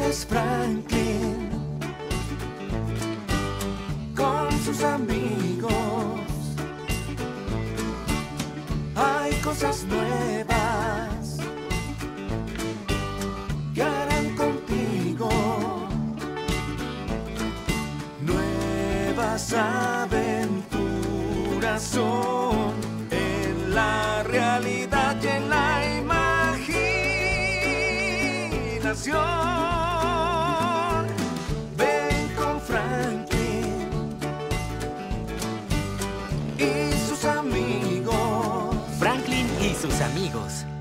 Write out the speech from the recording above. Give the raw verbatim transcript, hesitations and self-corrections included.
es Franklin con sus amigos. Hay cosas nuevas que harán contigo. Nuevas aventuras son en la realidad y en la imaginación. Ven con Franklin y sus amigos. Franklin y sus amigos.